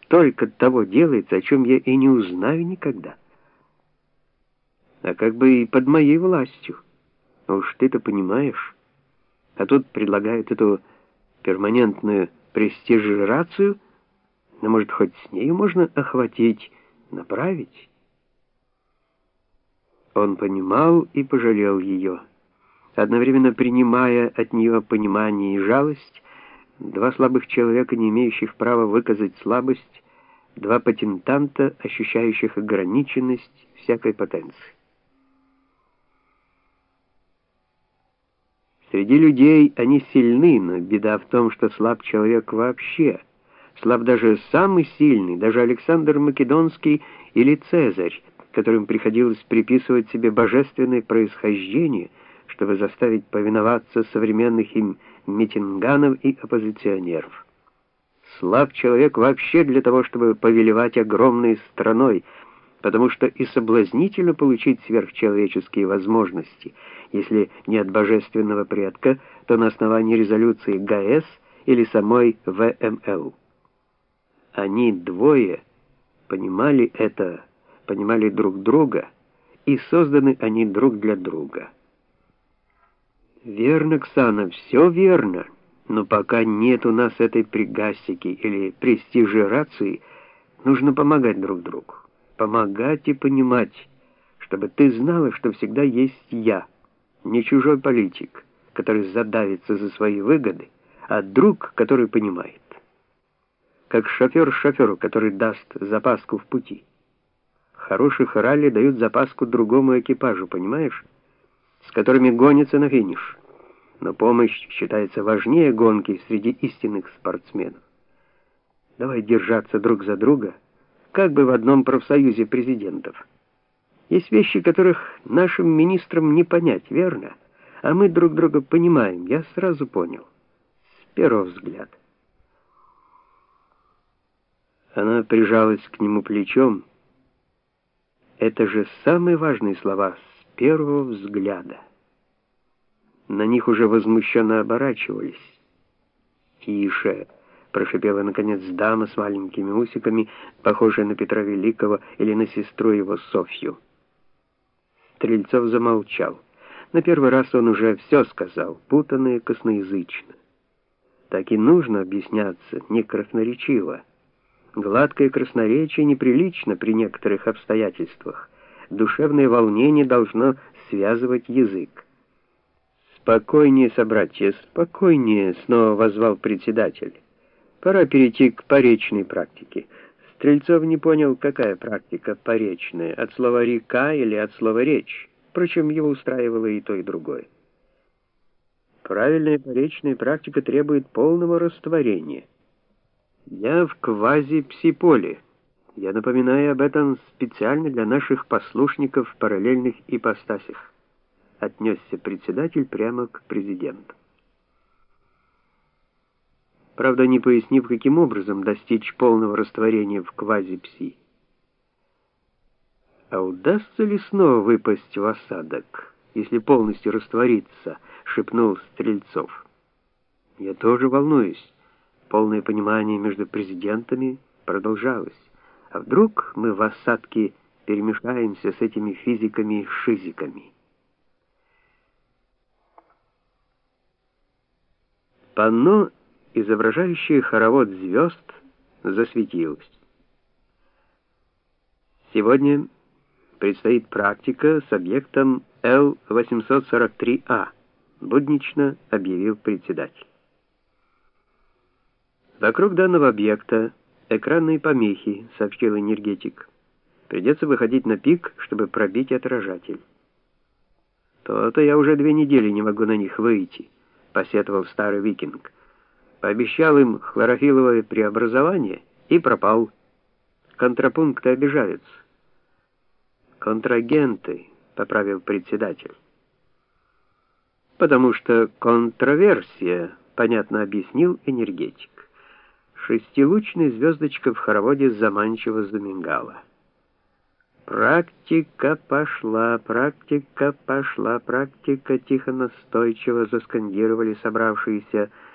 столько того делается, о чем я и не узнаю никогда. А как бы и под моей властью. А уж ты-то понимаешь. А тут предлагают эту перманентную престижирацию, но, может, хоть с нею можно охватить, направить? Он понимал и пожалел ее, одновременно принимая от нее понимание и жалость, два слабых человека, не имеющих права выказать слабость, два патентанта, ощущающих ограниченность всякой потенции. Среди людей они сильны, но беда в том, что слаб человек вообще. Слаб даже самый сильный, даже Александр Македонский или Цезарь, которым приходилось приписывать себе божественное происхождение, чтобы заставить повиноваться современных им митинганов и оппозиционеров. Слаб человек вообще для того, чтобы повелевать огромной страной, потому что и соблазнительно получить сверхчеловеческие возможности, если не от божественного предка, то на основании резолюции ГАЭС или самой ВМЛ. Они двое понимали это, понимали друг друга, и созданы они друг для друга. Верно, Ксана, все верно, но пока нет у нас этой пригастики или престижирации, нужно помогать друг другу. Помогать и понимать, чтобы ты знала, что всегда есть я, не чужой политик, который задавится за свои выгоды, а друг, который понимает. Как шофер шоферу, который даст запаску в пути. Хороших ралли дают запаску другому экипажу, понимаешь? С которыми гонятся на финиш. Но помощь считается важнее гонки среди истинных спортсменов. Давай держаться друг за друга, как бы в одном профсоюзе президентов. Есть вещи, которых нашим министрам не понять, верно? А мы друг друга понимаем, я сразу понял. С первого взгляда. Она прижалась к нему плечом. Это же самые важные слова «с первого взгляда». На них уже возмущенно оборачивались. «Тише!» — прошипела, наконец, дама с маленькими усиками, похожая на Петра Великого или на сестру его Софью. Стрельцов замолчал. На первый раз он уже все сказал, путанно и косноязычно. Так и нужно объясняться, не красноречиво. Гладкое красноречие неприлично при некоторых обстоятельствах. Душевное волнение должно связывать язык. «Спокойнее, собратья, спокойнее», — снова воззвал председатель. «Пора перейти к поречной практике». Стрельцов не понял, какая практика поречная, от слова «река» или от слова «речь». Впрочем, его устраивало и то, и другое. Правильная поречная практика требует полного растворения. Я в квази-псиполе. Я напоминаю об этом специально для наших послушников в параллельных ипостасях. Отнесся председатель прямо к президенту. Правда, не пояснив, каким образом достичь полного растворения в квази-пси. А удастся ли снова выпасть в осадок, если полностью раствориться, шепнул Стрельцов. Я тоже волнуюсь. Полное понимание между президентами продолжалось. А вдруг мы в осадке перемешаемся с этими физиками и шизиками? Панно, изображающее хоровод звезд, засветилось. Сегодня предстоит практика с объектом Л-843А, буднично объявил председатель. Вокруг данного объекта экранные помехи, сообщил энергетик. Придется выходить на пик, чтобы пробить отражатель. То-то я уже 2 недели не могу на них выйти, посетовал старый викинг. Пообещал им хлорофиловое преобразование и пропал. Контрапункты обижаются. Контрагенты, поправил председатель. Потому что контраверсия, понятно объяснил энергетик. Шестилучная звездочка в хороводе заманчиво замигала. Практика пошла, практика пошла, практика тихо настойчиво заскандировали собравшиеся.